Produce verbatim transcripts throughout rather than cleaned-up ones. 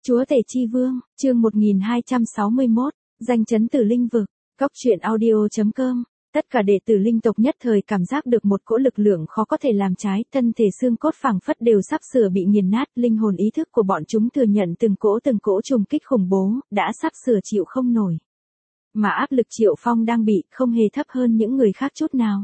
Chúa Tể Chi Vương, chương một nghìn hai trăm sáu mươi mốt, danh chấn Tử Linh Vực, Cóc truyện audio chấm com. Tất cả đệ tử linh tộc nhất thời cảm giác được một cỗ lực lượng khó có thể làm trái, thân thể xương cốt phảng phất đều sắp sửa bị nghiền nát, linh hồn ý thức của bọn chúng thừa nhận từng cỗ từng cỗ trùng kích khủng bố, đã sắp sửa chịu không nổi. Mà áp lực Triệu Phong đang bị không hề thấp hơn những người khác chút nào.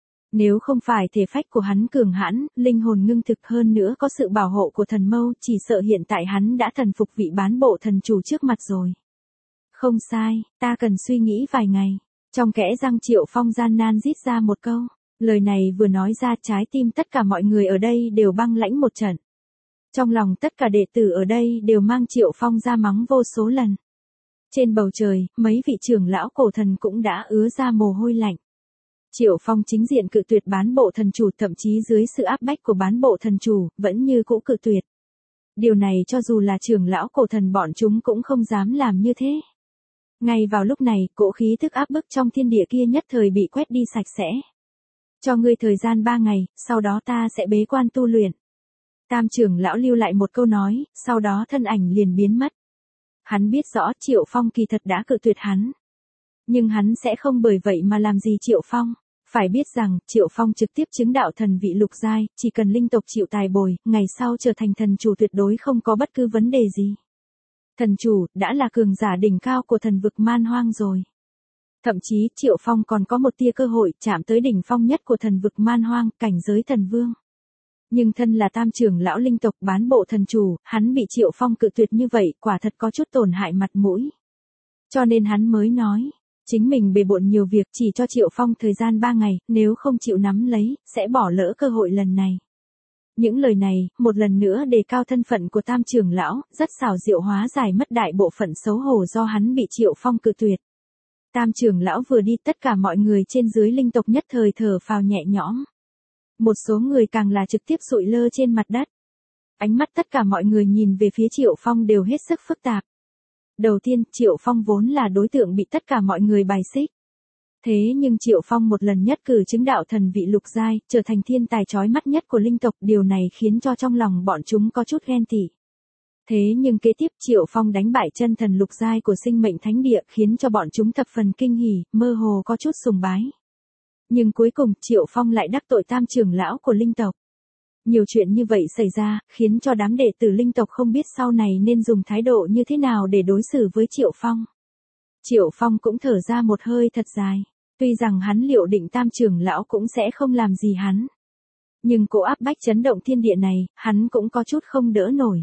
Nếu không phải thể phách của hắn cường hãn, linh hồn ngưng thực hơn nữa có sự bảo hộ của thần mâu, chỉ sợ hiện tại hắn đã thần phục vị bán bộ thần chủ trước mặt rồi. Không sai, ta cần suy nghĩ vài ngày. Trong kẽ răng Triệu Phong gian nan rít ra một câu. Lời này vừa nói ra, trái tim tất cả mọi người ở đây đều băng lãnh một trận. Trong lòng tất cả đệ tử ở đây đều mang Triệu Phong ra mắng vô số lần. Trên bầu trời, mấy vị trưởng lão cổ thần cũng đã ứa ra mồ hôi lạnh. Triệu Phong chính diện cự tuyệt bán bộ thần chủ, thậm chí dưới sự áp bách của bán bộ thần chủ, vẫn như cũ cự tuyệt. Điều này cho dù là trưởng lão cổ thần bọn chúng cũng không dám làm như thế. Ngay vào lúc này, cỗ khí thức áp bức trong thiên địa kia nhất thời bị quét đi sạch sẽ. Cho ngươi thời gian ba ngày, sau đó ta sẽ bế quan tu luyện. Tam trưởng lão lưu lại một câu nói, sau đó thân ảnh liền biến mất. Hắn biết rõ Triệu Phong kỳ thật đã cự tuyệt hắn. Nhưng hắn sẽ không bởi vậy mà làm gì Triệu Phong. Phải biết rằng, Triệu Phong trực tiếp chứng đạo thần vị lục giai, chỉ cần linh tộc chịu tài bồi, ngày sau trở thành thần chủ tuyệt đối không có bất cứ vấn đề gì. Thần chủ, đã là cường giả đỉnh cao của thần vực man hoang rồi. Thậm chí, Triệu Phong còn có một tia cơ hội chạm tới đỉnh phong nhất của thần vực man hoang, cảnh giới thần vương. Nhưng thân là tam trưởng lão linh tộc bán bộ thần chủ, hắn bị Triệu Phong cự tuyệt như vậy, quả thật có chút tổn hại mặt mũi. Cho nên hắn mới nói, chính mình bề bộn nhiều việc, chỉ cho Triệu Phong thời gian ba ngày, nếu không chịu nắm lấy, sẽ bỏ lỡ cơ hội lần này. Những lời này, một lần nữa đề cao thân phận của tam trưởng lão, rất xảo diệu hóa giải mất đại bộ phận xấu hổ do hắn bị Triệu Phong cự tuyệt. Tam trưởng lão vừa đi, tất cả mọi người trên dưới linh tộc nhất thời thở phào nhẹ nhõm. Một số người càng là trực tiếp sụi lơ trên mặt đất. Ánh mắt tất cả mọi người nhìn về phía Triệu Phong đều hết sức phức tạp. Đầu tiên, Triệu Phong vốn là đối tượng bị tất cả mọi người bài xích. Thế nhưng Triệu Phong một lần nhất cử chứng đạo thần vị lục giai, trở thành thiên tài chói mắt nhất của linh tộc, điều này khiến cho trong lòng bọn chúng có chút ghen tị. Thế nhưng kế tiếp Triệu Phong đánh bại chân thần lục giai của sinh mệnh thánh địa, khiến cho bọn chúng thập phần kinh hỉ, mơ hồ có chút sùng bái. Nhưng cuối cùng Triệu Phong lại đắc tội tam trưởng lão của linh tộc. Nhiều chuyện như vậy xảy ra, khiến cho đám đệ tử linh tộc không biết sau này nên dùng thái độ như thế nào để đối xử với Triệu Phong. Triệu Phong cũng thở ra một hơi thật dài. Tuy rằng hắn liệu định tam trưởng lão cũng sẽ không làm gì hắn. Nhưng cỗ áp bách chấn động thiên địa này, hắn cũng có chút không đỡ nổi.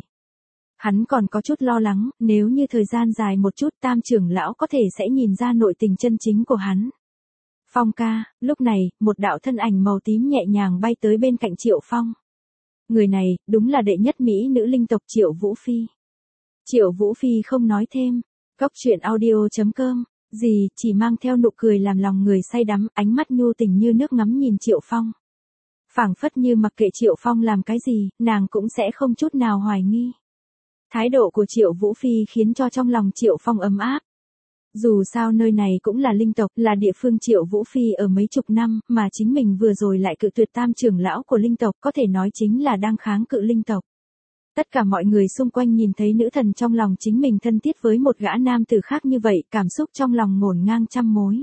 Hắn còn có chút lo lắng, nếu như thời gian dài một chút tam trưởng lão có thể sẽ nhìn ra nội tình chân chính của hắn. Phong ca, lúc này, một đạo thân ảnh màu tím nhẹ nhàng bay tới bên cạnh Triệu Phong. Người này, đúng là đệ nhất mỹ nữ linh tộc Triệu Vũ Phi. Triệu Vũ Phi không nói thêm. Cóc truyện audio chấm com. Gì, chỉ mang theo nụ cười làm lòng người say đắm, ánh mắt nhu tình như nước ngắm nhìn Triệu Phong. Phảng phất như mặc kệ Triệu Phong làm cái gì, nàng cũng sẽ không chút nào hoài nghi. Thái độ của Triệu Vũ Phi khiến cho trong lòng Triệu Phong ấm áp. Dù sao nơi này cũng là linh tộc, là địa phương Triệu Vũ Phi ở mấy chục năm, mà chính mình vừa rồi lại cự tuyệt tam trưởng lão của linh tộc, có thể nói chính là đang kháng cự linh tộc. Tất cả mọi người xung quanh nhìn thấy nữ thần trong lòng chính mình thân thiết với một gã nam tử khác như vậy, cảm xúc trong lòng ngổn ngang trăm mối.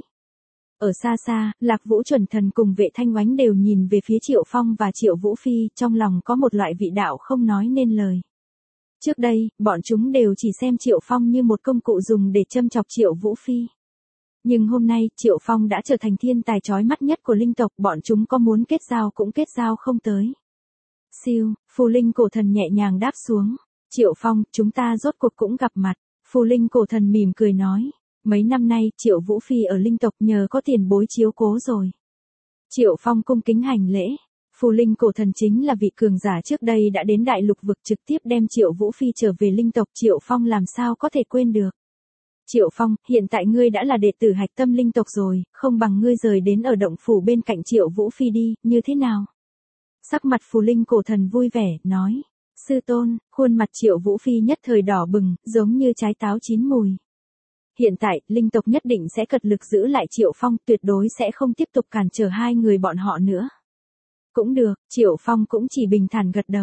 Ở xa xa, Lạc Vũ chuẩn thần cùng Vệ Thanh Oánh đều nhìn về phía Triệu Phong và Triệu Vũ Phi, trong lòng có một loại vị đạo không nói nên lời. Trước đây, bọn chúng đều chỉ xem Triệu Phong như một công cụ dùng để châm chọc Triệu Vũ Phi. Nhưng hôm nay, Triệu Phong đã trở thành thiên tài chói mắt nhất của linh tộc, bọn chúng có muốn kết giao cũng kết giao không tới. Siêu, phù linh cổ thần nhẹ nhàng đáp xuống. Triệu Phong, chúng ta rốt cuộc cũng gặp mặt. Phù linh cổ thần mỉm cười nói. Mấy năm nay, Triệu Vũ Phi ở linh tộc nhờ có tiền bối chiếu cố rồi. Triệu Phong cung kính hành lễ. Phù linh cổ thần chính là vị cường giả trước đây đã đến đại lục vực trực tiếp đem Triệu Vũ Phi trở về linh tộc. Triệu Phong làm sao có thể quên được. Triệu Phong, hiện tại ngươi đã là đệ tử hạch tâm linh tộc rồi, không bằng ngươi rời đến ở động phủ bên cạnh Triệu Vũ Phi đi, như thế nào? Sắc mặt phù linh cổ thần vui vẻ, nói. Sư tôn, khuôn mặt Triệu Vũ Phi nhất thời đỏ bừng, giống như trái táo chín mùi. Hiện tại, linh tộc nhất định sẽ cật lực giữ lại Triệu Phong, tuyệt đối sẽ không tiếp tục cản trở hai người bọn họ nữa. Cũng được, Triệu Phong cũng chỉ bình thản gật đầu.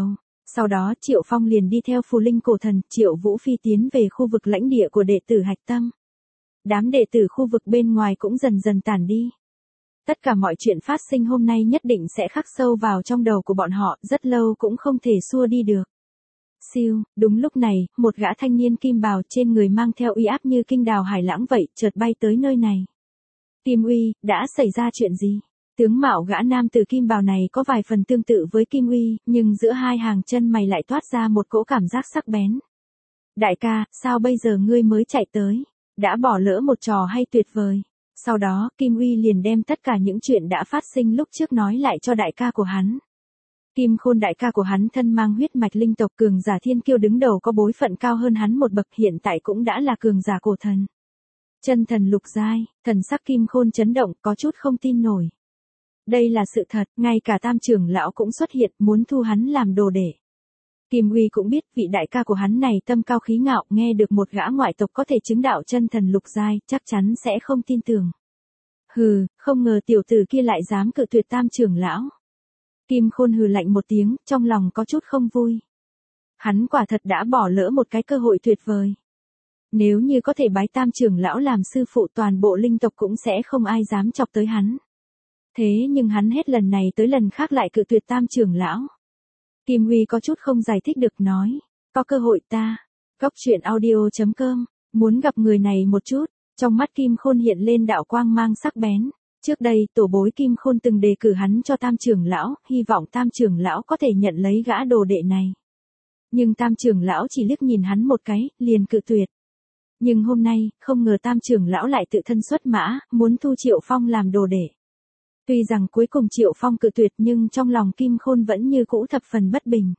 Sau đó Triệu Phong liền đi theo phù linh cổ thần Triệu Vũ Phi tiến về khu vực lãnh địa của đệ tử Hạch Tâm. Đám đệ tử khu vực bên ngoài cũng dần dần tản đi. Tất cả mọi chuyện phát sinh hôm nay nhất định sẽ khắc sâu vào trong đầu của bọn họ, rất lâu cũng không thể xua đi được. Siêu, đúng lúc này, một gã thanh niên kim bào trên người mang theo uy áp như kinh đào hải lãng vậy, chợt bay tới nơi này. Kim Uy, đã xảy ra chuyện gì? Tướng mạo gã nam tử kim bào này có vài phần tương tự với Kim Uy, nhưng giữa hai hàng chân mày lại toát ra một cỗ cảm giác sắc bén. Đại ca, sao bây giờ ngươi mới chạy tới? Đã bỏ lỡ một trò hay tuyệt vời. Sau đó, Kim Uy liền đem tất cả những chuyện đã phát sinh lúc trước nói lại cho đại ca của hắn. Kim Khôn đại ca của hắn thân mang huyết mạch linh tộc cường giả thiên kiêu đứng đầu có bối phận cao hơn hắn một bậc, hiện tại cũng đã là cường giả cổ thần. Chân thần lục giai, thần sắc Kim Khôn chấn động, có chút không tin nổi. Đây là sự thật, ngay cả tam trưởng lão cũng xuất hiện, muốn thu hắn làm đồ đệ. Kim Uy cũng biết vị đại ca của hắn này tâm cao khí ngạo, nghe được một gã ngoại tộc có thể chứng đạo chân thần lục giai, chắc chắn sẽ không tin tưởng. Hừ, không ngờ tiểu tử kia lại dám cự tuyệt tam trưởng lão. Kim Khôn hừ lạnh một tiếng, trong lòng có chút không vui. Hắn quả thật đã bỏ lỡ một cái cơ hội tuyệt vời. Nếu như có thể bái tam trưởng lão làm sư phụ, toàn bộ linh tộc cũng sẽ không ai dám chọc tới hắn. Thế nhưng hắn hết lần này tới lần khác lại cự tuyệt tam trưởng lão. Kim Uy có chút không giải thích được nói. Có cơ hội ta. Cóc truyện audio chấm com. Muốn gặp người này một chút. Trong mắt Kim Khôn hiện lên đạo quang mang sắc bén. Trước đây tổ bối Kim Khôn từng đề cử hắn cho tam trưởng lão. Hy vọng tam trưởng lão có thể nhận lấy gã đồ đệ này. Nhưng tam trưởng lão chỉ liếc nhìn hắn một cái, liền cự tuyệt. Nhưng hôm nay, không ngờ tam trưởng lão lại tự thân xuất mã, muốn thu Triệu Phong làm đồ đệ. Tuy rằng cuối cùng Triệu Phong cự tuyệt nhưng trong lòng Kim Khôn vẫn như cũ thập phần bất bình.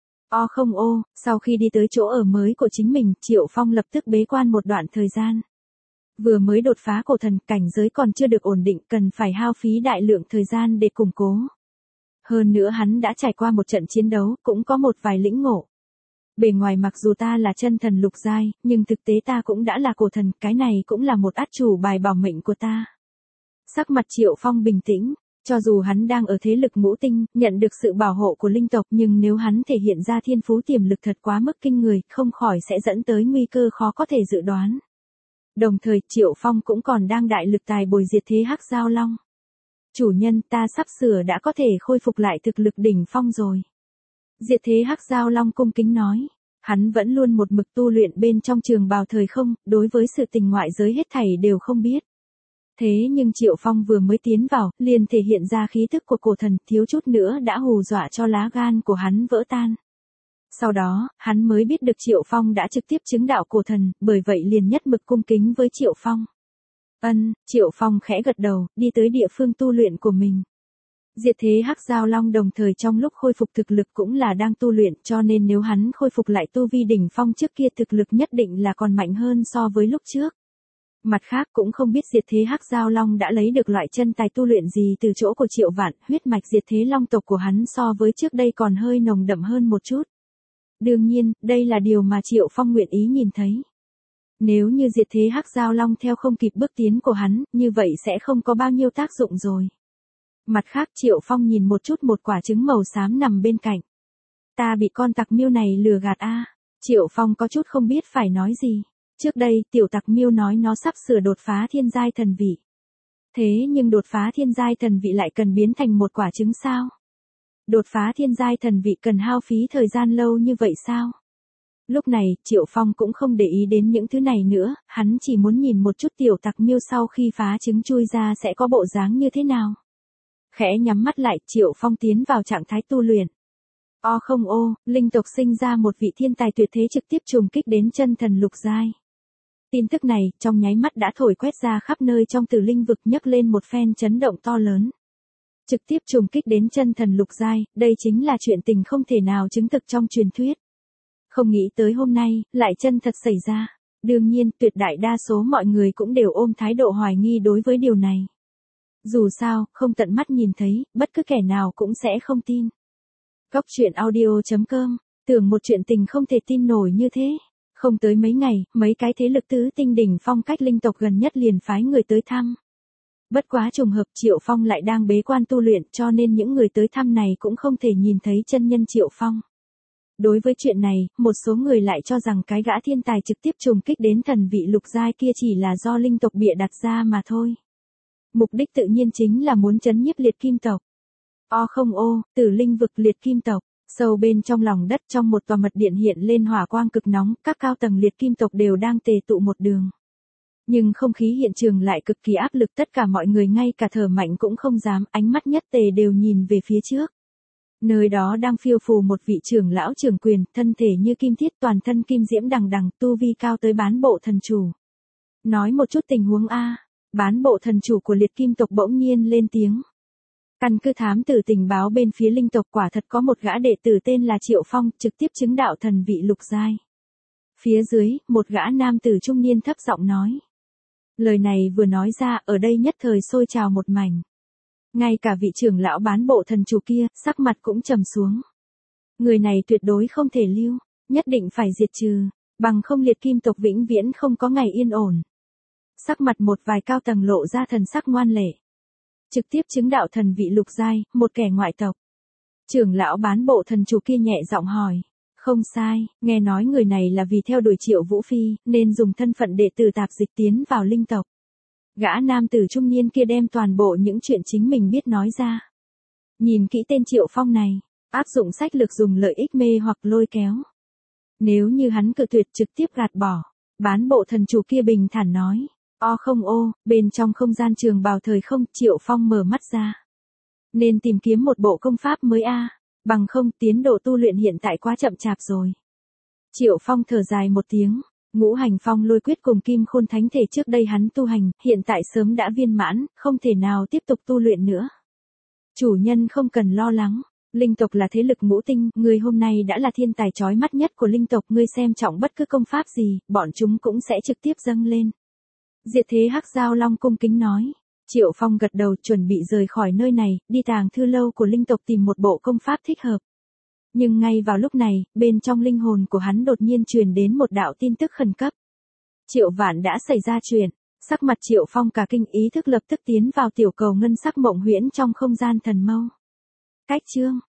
O không ô, sau khi đi tới chỗ ở mới của chính mình, Triệu Phong lập tức bế quan một đoạn thời gian. Vừa mới đột phá cổ thần, cảnh giới còn chưa được ổn định, cần phải hao phí đại lượng thời gian để củng cố. Hơn nữa hắn đã trải qua một trận chiến đấu, cũng có một vài lĩnh ngộ. Bề ngoài mặc dù ta là chân thần lục giai, nhưng thực tế ta cũng đã là cổ thần, cái này cũng là một át chủ bài bảo mệnh của ta. Sắc mặt Triệu Phong bình tĩnh, cho dù hắn đang ở thế lực ngũ tinh, nhận được sự bảo hộ của linh tộc, nhưng nếu hắn thể hiện ra thiên phú tiềm lực thật quá mức kinh người, không khỏi sẽ dẫn tới nguy cơ khó có thể dự đoán. Đồng thời, Triệu Phong cũng còn đang đại lực tài bồi diệt thế Hắc Giao Long. Chủ nhân, ta sắp sửa đã có thể khôi phục lại thực lực đỉnh phong rồi. Diệt thế Hắc Giao Long cung kính nói. Hắn vẫn luôn một mực tu luyện bên trong trường bào thời không, đối với sự tình ngoại giới hết thảy đều không biết. Thế nhưng Triệu Phong vừa mới tiến vào, liền thể hiện ra khí thức của cổ thần, thiếu chút nữa đã hù dọa cho lá gan của hắn vỡ tan. Sau đó, hắn mới biết được Triệu Phong đã trực tiếp chứng đạo cổ thần, bởi vậy liền nhất mực cung kính với Triệu Phong. Ân, Triệu Phong khẽ gật đầu, đi tới địa phương tu luyện của mình. Diệt thế Hắc Giao Long đồng thời trong lúc khôi phục thực lực cũng là đang tu luyện, cho nên nếu hắn khôi phục lại tu vi đỉnh phong trước kia thực lực nhất định là còn mạnh hơn so với lúc trước. Mặt khác cũng không biết diệt thế Hắc Giao Long đã lấy được loại chân tài tu luyện gì từ chỗ của Triệu Vạn, huyết mạch diệt thế long tộc của hắn so với trước đây còn hơi nồng đậm hơn một chút. Đương nhiên, đây là điều mà Triệu Phong nguyện ý nhìn thấy. Nếu như diệt thế Hắc Giao Long theo không kịp bước tiến của hắn, như vậy sẽ không có bao nhiêu tác dụng rồi. Mặt khác Triệu Phong nhìn một chút một quả trứng màu xám nằm bên cạnh. Ta bị con tặc miêu này lừa gạt a. À. Triệu Phong có chút không biết phải nói gì. Trước đây tiểu tặc miêu nói nó sắp sửa đột phá thiên giai thần vị. Thế nhưng đột phá thiên giai thần vị lại cần biến thành một quả trứng sao? Đột phá thiên giai thần vị cần hao phí thời gian lâu như vậy sao? Lúc này, Triệu Phong cũng không để ý đến những thứ này nữa, hắn chỉ muốn nhìn một chút tiểu tặc miêu sau khi phá trứng chui ra sẽ có bộ dáng như thế nào. Khẽ nhắm mắt lại, Triệu Phong tiến vào trạng thái tu luyện. O không ô, linh tộc sinh ra một vị thiên tài tuyệt thế trực tiếp trùng kích đến chân thần lục giai. Tin tức này, trong nháy mắt đã thổi quét ra khắp nơi trong Tử Linh vực, nhấc lên một phen chấn động to lớn. Trực tiếp trùng kích đến chân thần lục giai, đây chính là chuyện tình không thể nào chứng thực trong truyền thuyết. Không nghĩ tới hôm nay, lại chân thật xảy ra. Đương nhiên, tuyệt đại đa số mọi người cũng đều ôm thái độ hoài nghi đối với điều này. Dù sao, không tận mắt nhìn thấy, bất cứ kẻ nào cũng sẽ không tin. Cóc truyện audio chấm com, tưởng một chuyện tình không thể tin nổi như thế. Không tới mấy ngày, mấy cái thế lực tứ tinh đỉnh phong cách linh tộc gần nhất liền phái người tới thăm. Bất quá trùng hợp Triệu Phong lại đang bế quan tu luyện, cho nên những người tới thăm này cũng không thể nhìn thấy chân nhân Triệu Phong. Đối với chuyện này, một số người lại cho rằng cái gã thiên tài trực tiếp trùng kích đến thần vị lục giai kia chỉ là do linh tộc bịa đặt ra mà thôi. Mục đích tự nhiên chính là muốn trấn nhiếp liệt kim tộc. O không ô, tử linh vực liệt kim tộc, sâu bên trong lòng đất trong một tòa mật điện hiện lên hỏa quang cực nóng, các cao tầng liệt kim tộc đều đang tề tụ một đường. Nhưng không khí hiện trường lại cực kỳ áp lực, tất cả mọi người ngay cả thở mạnh cũng không dám, ánh mắt nhất tề đều nhìn về phía trước. Nơi đó đang phiêu phù một vị trưởng lão trưởng quyền, thân thể như kim thiết, toàn thân kim diễm đằng đằng, tu vi cao tới bán bộ thần chủ. Nói một chút tình huống a. Bán bộ thần chủ của liệt kim tộc bỗng nhiên lên tiếng. Căn cứ thám tử tình báo bên phía linh tộc, quả thật có một gã đệ tử tên là Triệu Phong, trực tiếp chứng đạo thần vị lục giai. Phía dưới, một gã nam tử trung niên thấp giọng nói. Lời này vừa nói ra, ở đây nhất thời sôi trào một mảnh. Ngay cả vị trưởng lão bán bộ thần chủ kia, sắc mặt cũng trầm xuống. Người này tuyệt đối không thể lưu, nhất định phải diệt trừ, bằng không liệt kim tộc vĩnh viễn không có ngày yên ổn. Sắc mặt một vài cao tầng lộ ra thần sắc ngoan lệ. Trực tiếp chứng đạo thần vị lục giai, một kẻ ngoại tộc. Trưởng lão bán bộ thần chủ kia nhẹ giọng hỏi. Không sai, nghe nói người này là vì theo đuổi Triệu Vũ Phi, nên dùng thân phận đệ tử tạp dịch tiến vào linh tộc. Gã nam tử trung niên kia đem toàn bộ những chuyện chính mình biết nói ra. Nhìn kỹ tên Triệu Phong này, áp dụng sách lược dùng lợi ích mê hoặc lôi kéo. Nếu như hắn cự tuyệt trực tiếp gạt bỏ, bán bộ thần chủ kia bình thản nói. O không ô, bên trong không gian trường bào thời không, Triệu Phong mở mắt ra. Nên tìm kiếm một bộ công pháp mới a, bằng không tiến độ tu luyện hiện tại quá chậm chạp rồi. Triệu Phong thở dài một tiếng, ngũ hành phong lôi quyết cùng kim khôn thánh thể trước đây hắn tu hành, hiện tại sớm đã viên mãn, không thể nào tiếp tục tu luyện nữa. Chủ nhân không cần lo lắng, linh tộc là thế lực ngũ tinh, ngươi hôm nay đã là thiên tài chói mắt nhất của linh tộc, ngươi xem trọng bất cứ công pháp gì, bọn chúng cũng sẽ trực tiếp dâng lên. Diệt thế hắc giao long cung kính nói. Triệu Phong gật đầu chuẩn bị rời khỏi nơi này, đi tàng thư lâu của linh tộc tìm một bộ công pháp thích hợp. Nhưng ngay vào lúc này, bên trong linh hồn của hắn đột nhiên truyền đến một đạo tin tức khẩn cấp. Triệu Vạn đã xảy ra chuyện, sắc mặt Triệu Phong cả kinh, ý thức lập tức tiến vào tiểu cầu ngân sắc mộng huyễn trong không gian thần mâu. Cách chương